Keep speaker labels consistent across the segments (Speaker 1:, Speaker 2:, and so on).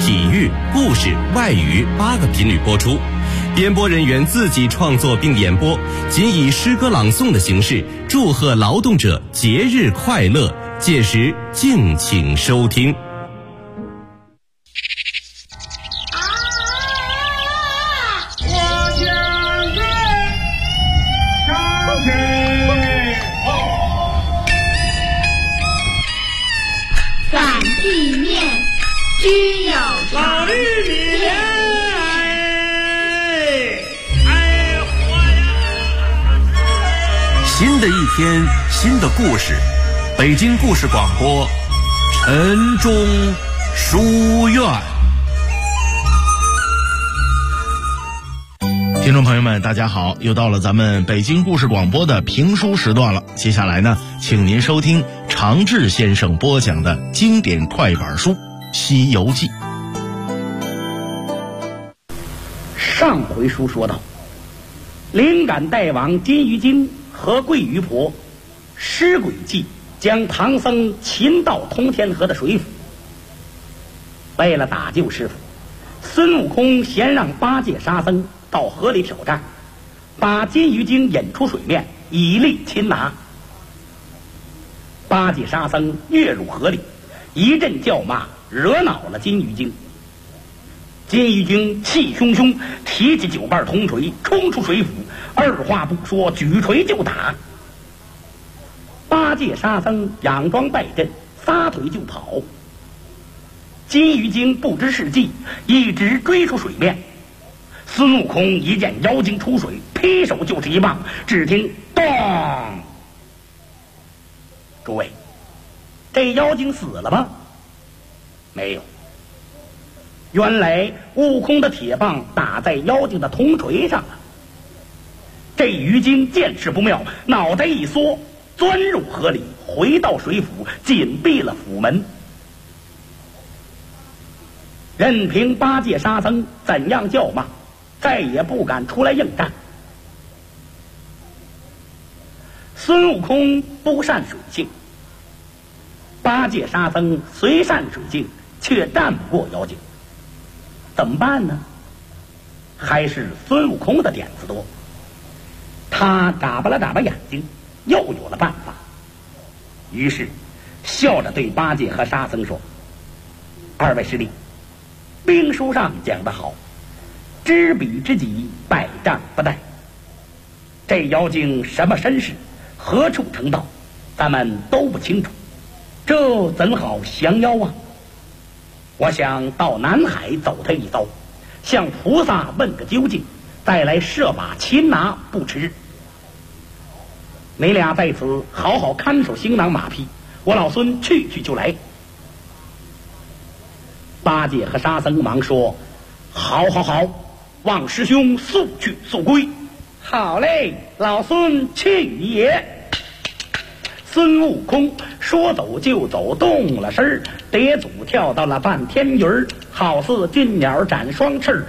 Speaker 1: 体育、故事、外语8个频率播出，编播人员自己创作并演播，仅以诗歌朗诵的形式祝贺劳动者节日快乐，届时敬请收听。
Speaker 2: 需要老绿米莲，
Speaker 3: 新的一天，新的故事，北京故事广播，晨钟书院。听众朋友们，大家好，又到了咱们北京故事广播的评书时段了。接下来呢，请您收听常志先生播讲的经典快板书《西游记》。
Speaker 4: 上回书说到，灵感大王金鱼精和桂鱼婆施诡计，将唐僧擒到通天河的水府。为了打救师傅，孙悟空先让八戒、沙僧到河里挑战，把金鱼精引出水面，以力擒拿。八戒、沙僧跃入河里，一阵叫骂，惹恼了金鱼精。金鱼精气汹汹，提起9瓣铜锤冲出水府，二话不说举锤就打。八戒、沙僧佯装败阵，撒腿就跑。金鱼精不知是计，一直追出水面。孙悟空一见妖精出水，劈手就是一棒，只听咚！诸位，这妖精死了吗？没有。原来悟空的铁棒打在妖精的铜锤上了。这鱼精见势不妙，脑袋一缩，钻入河里，回到水府，紧闭了府门。任凭八戒、沙僧怎样叫骂，再也不敢出来应战。孙悟空不善水性，八戒、沙僧虽善水性，却战不过妖精。怎么办呢？还是孙悟空的点子多。他眨巴了眨巴眼睛，又有了办法。于是笑着对八戒和沙僧说：“二位师弟，兵书上讲得好，知彼知己，百战不殆。这妖精什么身世，何处成道，咱们都不清楚，这怎好降妖啊？我想到南海走他一遭，向菩萨问个究竟，再来设法擒拿不迟。你俩在此好好看守行囊马匹，我老孙去就来。”八戒和沙僧忙说：“好，望师兄速去速归。”“好嘞，老孙去也。”孙悟空说走就走，动了身，叠足跳到了半天云儿，好似俊鸟展双翅，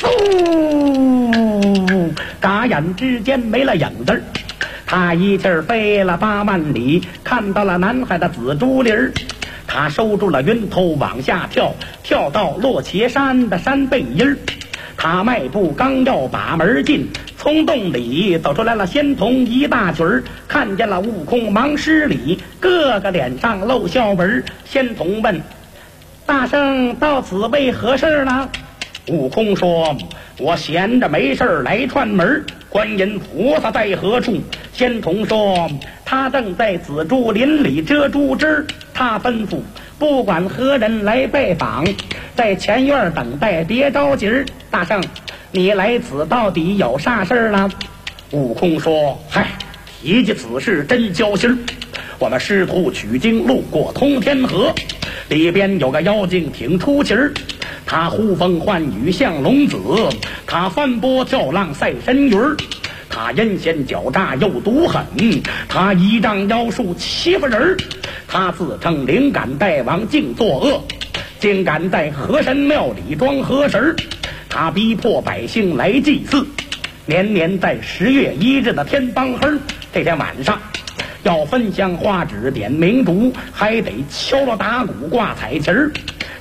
Speaker 4: 嗖，眨眼之间没了影子。他一气儿飞了8万里，看到了南海的紫竹林儿。他收住了云头往下跳，跳到落茄山的山背阴儿。他迈步刚要把门进，从洞里走出来了仙童一大群儿，看见了悟空忙施礼，个个脸上露笑纹。仙童问：“大圣到此为何事呢？”悟空说：“我闲着没事来串门。观音菩萨在何处？”仙童说：“他正在紫竹林里遮竹枝。他吩咐不管何人来拜访，在前院等待，别着急儿。大圣，你来此到底有啥事儿呢？”悟空说：“嗨，提起此事真焦心儿。我们师徒取经路过通天河，里边有个妖精挺出奇儿。他呼风唤雨像龙子，他翻波跳浪赛神鱼儿。他阴险狡诈又毒狠，他依仗妖术欺负人儿。他自称灵感大王净作恶，竟敢在河神庙里装河神儿。他逼迫百姓来祭祀，年年在10月1日的天帮黑这天晚上，要分香花纸点明烛，还得敲锣打鼓挂彩旗儿。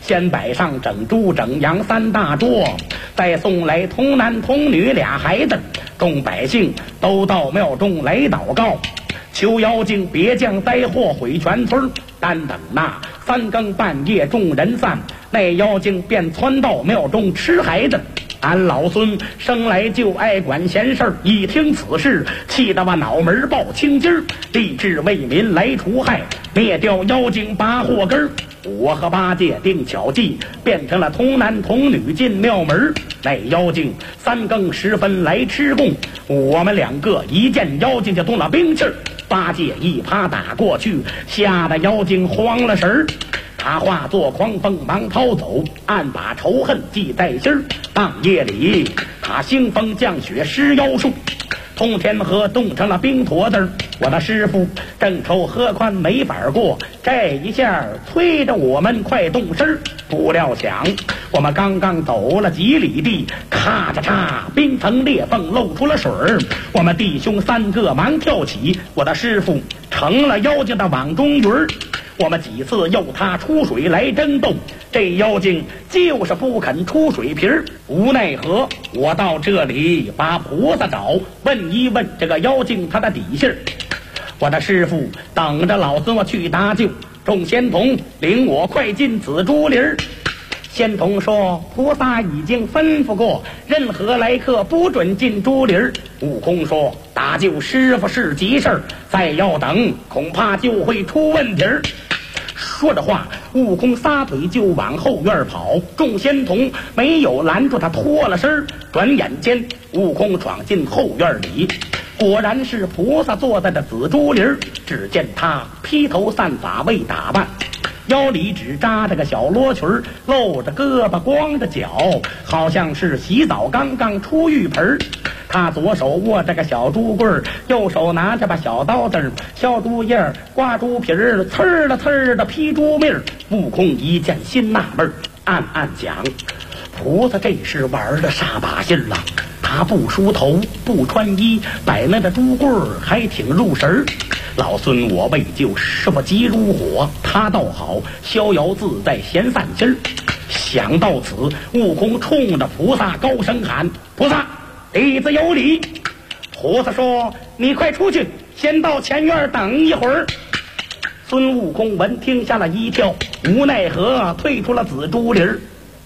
Speaker 4: 先摆上整猪整羊3大桌，再送来童男童女俩孩子，众百姓都到庙中来祷告，求妖精别降灾祸毁全村。但等那3更半夜众人散，那妖精便窜到庙中吃孩子。俺老孙生来就爱管闲事儿，一听此事，气得把脑门爆青筋儿，立志为民来除害，灭掉妖精拔祸根儿。我和八戒定巧计，变成了童男童女进庙门。那妖精3更时分来吃供，我们2个一见妖精就动了兵气儿。八戒一耙打过去，吓得妖精慌了神儿。他化作狂风忙逃走，暗把仇恨记在心儿。当夜里，他兴风降雪施妖术，通天河冻成了冰坨子儿。我的师傅正愁河宽没法过，这一下催着我们快动身儿。不料想我们刚刚走了几里地，咔嚓嚓，冰层裂缝露出了水儿。我们弟兄3个忙跳起，我的师傅成了妖精的网中鱼儿。我们几次诱他出水来争斗，这妖精就是不肯出水皮儿。无奈何，我到这里把菩萨找，问一问这个妖精他的底细儿。我的师傅等着老孙我去搭救，众仙童领我快进紫竹林儿。仙童说菩萨已经吩咐过，任何来客不准进竹林儿。悟空说搭救师傅是急事儿，再要等恐怕就会出问题儿。说着话，悟空撒腿就往后院跑，众仙童没有拦住他，脱了身。转眼间，悟空闯进后院里，果然是菩萨坐在这紫竹林。只见他披头散发未打扮，腰里只扎着个小罗裙，露着胳膊光着脚，好像是洗澡刚刚出浴盆。他左手握着个小竹棍，右手拿着把小刀子，削竹叶刮竹皮儿，呲儿的呲儿的劈竹篾。悟空一见心纳闷，暗暗想：菩萨这是玩的啥把戏了？他不梳头不穿衣，摆那个竹棍还挺入神。老孙我为救师傅急如火，他倒好逍遥自在闲散心。想到此，悟空冲着菩萨高声喊：菩萨，弟子有礼。菩萨说：你快出去，先到前院等一会儿。孙悟空闻听吓了一跳，无奈何退出了紫竹林。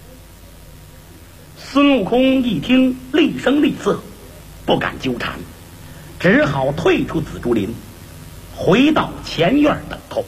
Speaker 4: 孙悟空一听厉声厉色，不敢纠缠，只好退出紫竹林，回到前院等候。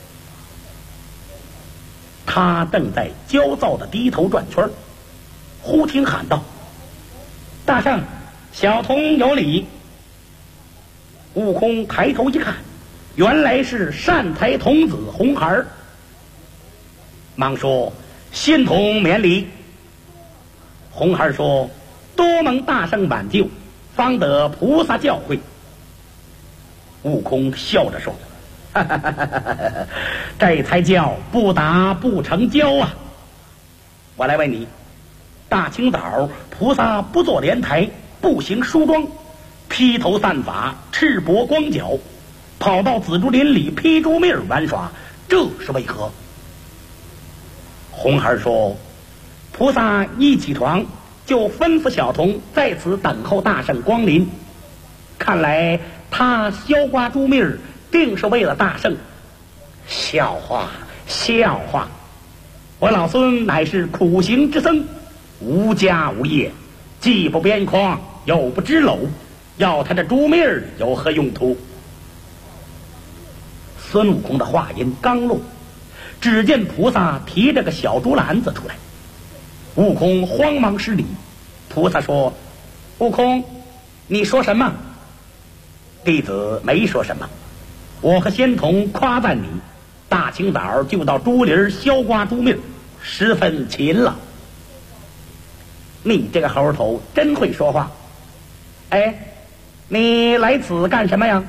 Speaker 4: 他正在焦躁的低头转圈，忽听喊道：大圣，小童有礼。悟空抬头一看，原来是善财童子红孩，忙说：仙童免礼。红孩说：多蒙大圣挽救，方得菩萨教诲。悟空笑着说：哈哈哈哈哈，这才叫不打不成交啊！我来问你，大清早菩萨不坐莲台，不行梳妆，披头散发，赤膊光脚，跑到紫竹林里劈竹篾玩耍，这是为何？红孩说：菩萨一起床就吩咐小童在此等候大圣光临，看来他削刮竹篾定是为了大圣。笑话笑话，我老孙乃是苦行之僧，无家无业，既不边框又不支篓，要他这竹篾有何用途？孙悟空的话音刚落，只见菩萨提着个小竹篮子出来。悟空慌忙施礼。菩萨说：悟空，你说什么？弟子没说什么，我和仙童夸赞你大清早就到竹林削刮竹篾，十分勤劳。你这个猴头真会说话。哎，你来此干什么呀？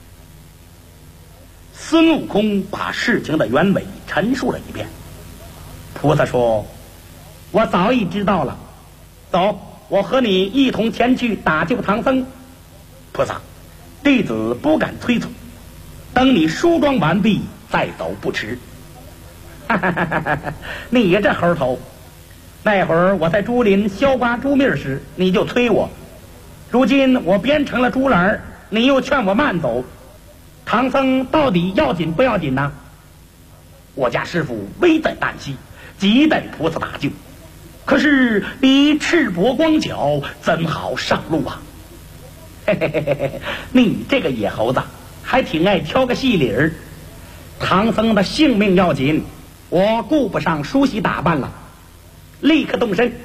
Speaker 4: 孙悟空把事情的原委陈述了一遍。菩萨说：我早已知道了，走，我和你一同前去打救唐僧。菩萨，弟子不敢催促，等你梳妆完毕再走不迟。 你这猴头，那会儿我在竹林削刮猪蜜时，你就催我；如今我编成了竹篮，你又劝我慢走。唐僧到底要紧不要紧呢？我家师傅危在旦夕，急待菩萨搭救，可是你赤膊光脚，怎好上路啊？嘿嘿嘿嘿，你这个野猴子还挺爱挑个戏理儿。唐僧的性命要紧，我顾不上梳洗打扮了，立刻动身。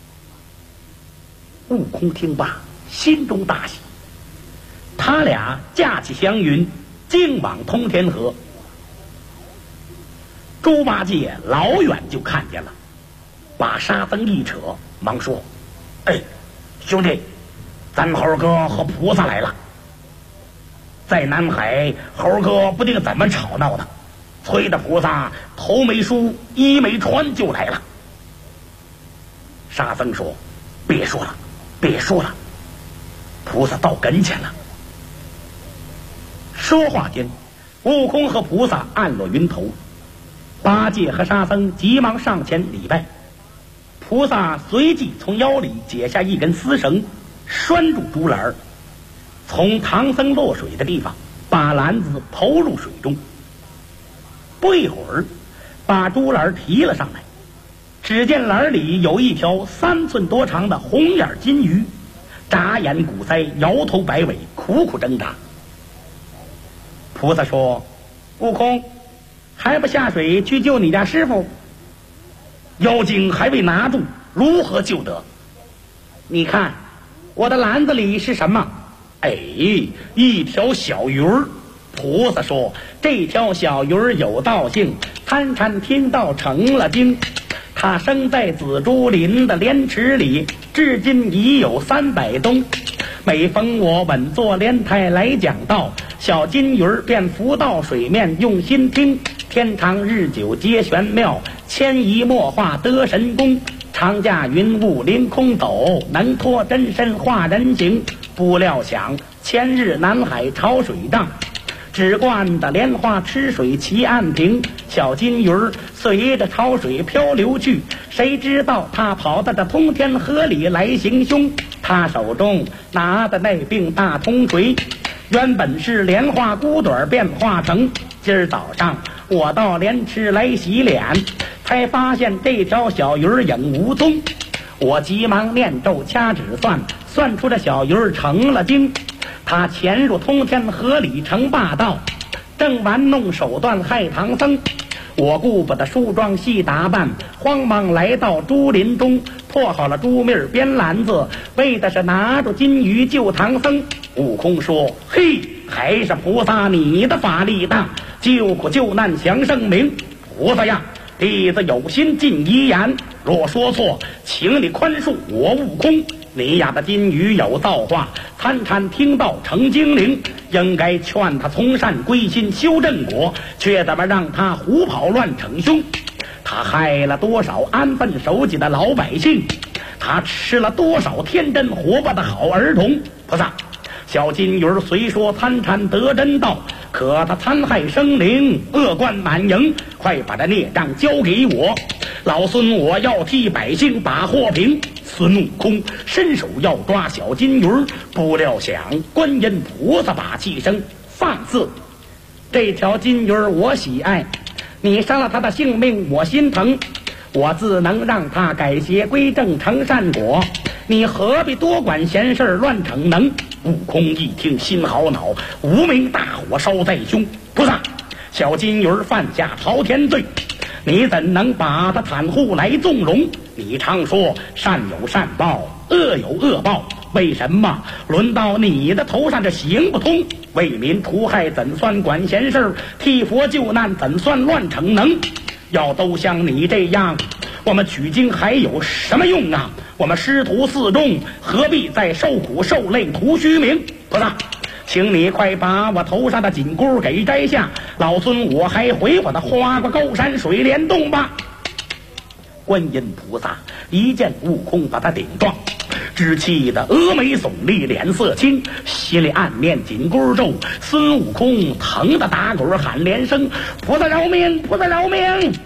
Speaker 4: 悟空听罢，心中大喜，他俩架起祥云，径往通天河。猪八戒老远就看见了，把沙僧一扯，忙说：“哎，兄弟，咱猴哥和菩萨来了。在南海，猴哥不定怎么吵闹的，催的菩萨头没梳，衣没穿就来了。”沙僧说：“别说了，别说了，菩萨到跟前了。”说话间，悟空和菩萨暗落云头，八戒和沙僧急忙上前礼拜。菩萨随即从腰里解下一根丝绳，拴住竹篮，从唐僧落水的地方把篮子投入水中。不一会儿，把竹篮提了上来，只见篮里有一条3寸多长的红眼金鱼，眨眼鼓腮，摇头摆尾，苦苦挣扎。菩萨说：“悟空，还不下水去救你家师傅？妖精还未拿住，如何救得？你看我的篮子里是什么？哎，一条小鱼儿。”菩萨说：“这条小鱼儿有道性，参禅听道成了精。它生在紫竹林的莲池里，至今已有300冬。每逢我稳坐莲台来讲道，小金鱼儿便浮到水面用心听。天长日久皆玄妙，牵移墨画得神功。常驾云雾凌空走，能托真身化人形。不料想前日南海潮水涨，只惯的莲花吃水齐岸平。小金鱼儿随着潮水漂流去，谁知道他跑到这通天河里来行凶。他手中拿的那柄大铜锤，原本是莲花骨短变化成。今儿早上我到莲池来洗脸，才发现这条小鱼儿影无踪。我急忙念咒掐指算，算出这小鱼儿成了精。他潜入通天河里成霸道，正玩弄手段害唐僧。我顾不得梳妆细打扮，慌忙来到竹林中，破好了竹篾编篮子，为的是拿住金鱼救唐僧。悟空说：“嘿，还是菩萨你的法力大，救苦救难享盛名。菩萨呀，弟子有心尽遗言，若说错，请你宽恕我悟空。你呀的金鱼有造化，参禅听道成精灵，应该劝他从善归心修正果，却怎么让他胡跑乱逞凶？他害了多少安分守己的老百姓？他吃了多少天真活泼的好儿童？菩萨，小金鱼虽说参禅得真道，可他残害生灵，恶贯满盈，快把这孽障交给我，老孙我要替百姓把祸平。”孙悟空伸手要抓小金鱼，不料想观音菩萨把气声：“放肆！这条金鱼我喜爱，你伤了他的性命我心疼，我自能让他改邪归正成善果，你何必多管闲事乱逞能？”悟空一听心好恼，无名大火烧在胸。菩萨，小金鱼犯下滔天罪，你怎能把他袒护来纵容？你常说善有善报，恶有恶报，为什么轮到你的头上这行不通？为民除害怎算管闲事？替佛救难怎算乱逞能？要都像你这样，我们取经还有什么用啊？我们师徒四众何必再受苦受累图虚名？菩萨，请你快把我头上的紧箍给摘下，老孙我还回我的花果高山水帘洞吧。观音菩萨一见悟空把他顶撞，只气得峨眉耸立，脸色青，心里暗念紧箍咒。孙悟空疼得打滚喊连声：“菩萨饶命！菩萨饶命！”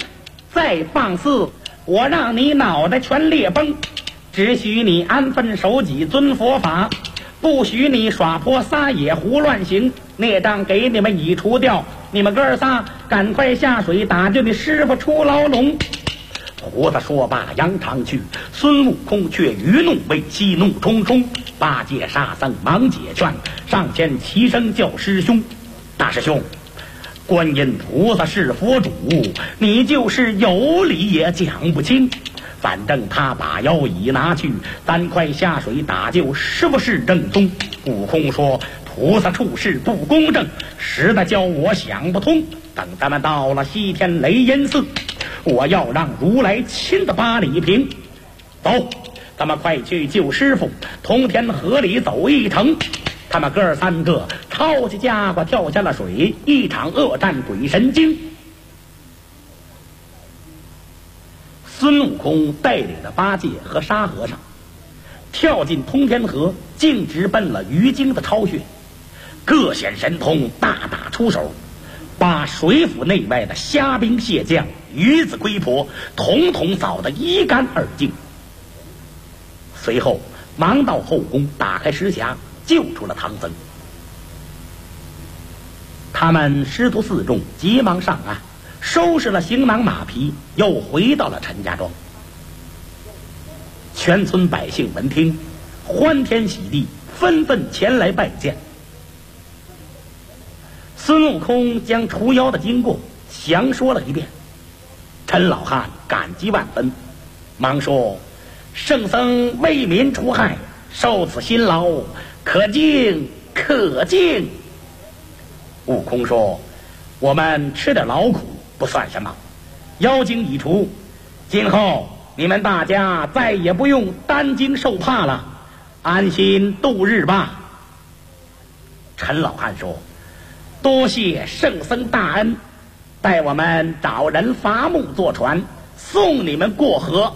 Speaker 4: 再放肆，我让你脑袋全裂崩！只许你安分守己，遵佛法，不许你耍泼撒野，胡乱行。孽障给你们已除掉，你们哥仨赶快下水打救你师傅出牢笼。胡子说罢，扬长去。孙悟空却余怒未息，怒冲冲。八戒、沙僧忙解劝，上前齐声叫师兄：“大师兄，观音菩萨是佛主，你就是有理也讲不清。反正他把腰已拿去，咱快下水打救，是不是正宗？”悟空说：“菩萨处事不公正，实在叫我想不通。等咱们到了西天雷音寺，我要让如来亲自把礼平。走，咱们快去救师傅，通天河里走一程。”他们哥三个抄起家伙跳下了水，一场恶战鬼神经。孙悟空带领着八戒和沙和尚跳进通天河，径直奔了鱼精的巢穴。各显神通，大打出手，把水府内外的虾兵蟹将、鱼子龟婆统统扫得一干二净。随后忙到后宫打开石匣，救出了唐僧。他们师徒四众急忙上岸，收拾了行囊马匹，又回到了陈家庄。全村百姓闻听，欢天喜地，纷纷前来拜见。孙悟空将除妖的经过详说了一遍，陈老汉感激万分，忙说：“圣僧为民除害，受此辛劳，可敬可敬。”悟空说：“我们吃点劳苦不算什么，妖精已除，今后你们大家再也不用担惊受怕了，安心度日吧。”陈老汉说：“多谢圣僧大恩，待我们找人伐木坐船，送你们过河。”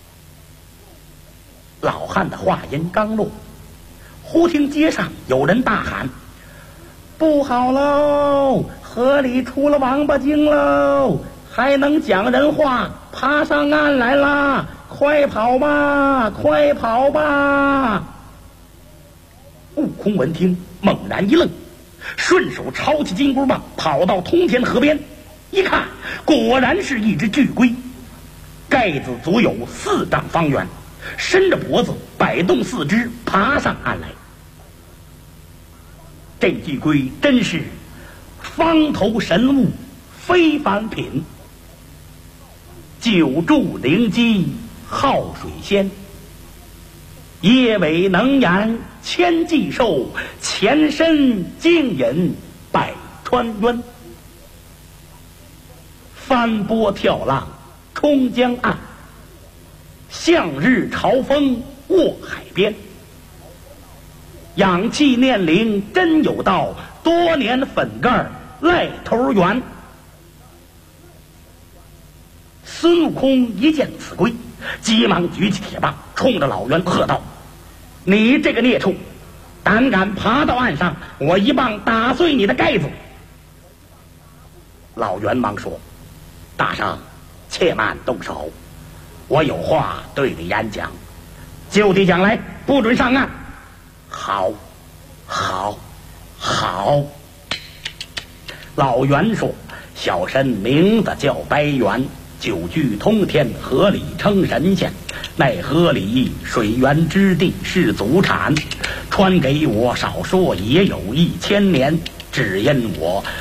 Speaker 4: 老汉的话音刚落，忽听街上有人大喊：“不好喽！河里出了王八精喽！还能讲人话，爬上岸来啦！快跑吧，快跑吧！”悟空闻听，猛然一愣，顺手抄起金箍棒，跑到通天河边，一看，果然是一只巨龟，盖子足有4丈方圆，伸着脖子，摆动4肢，爬上岸来。这巨龟真是方头神物，非凡品。久住灵机好水仙，叶尾能言千计寿，前身经引百川渊。翻波跳浪冲江岸，向日朝风卧海边。养气念灵真有道，多年粉盖赖头圆。孙悟空一见此龟，急忙举起铁棒，冲着老袁喝道：“你这个孽畜，胆敢爬到岸上，我一棒打碎你的盖子！”老袁忙说：“大圣，且慢动手，我有话对你演讲，就地讲来，不准上岸。”“好，好，好。”老袁说：“小神名字叫白猿，久居通天河里称神仙，奈河里水源之地是祖产，传给我少说也有1000年，只因我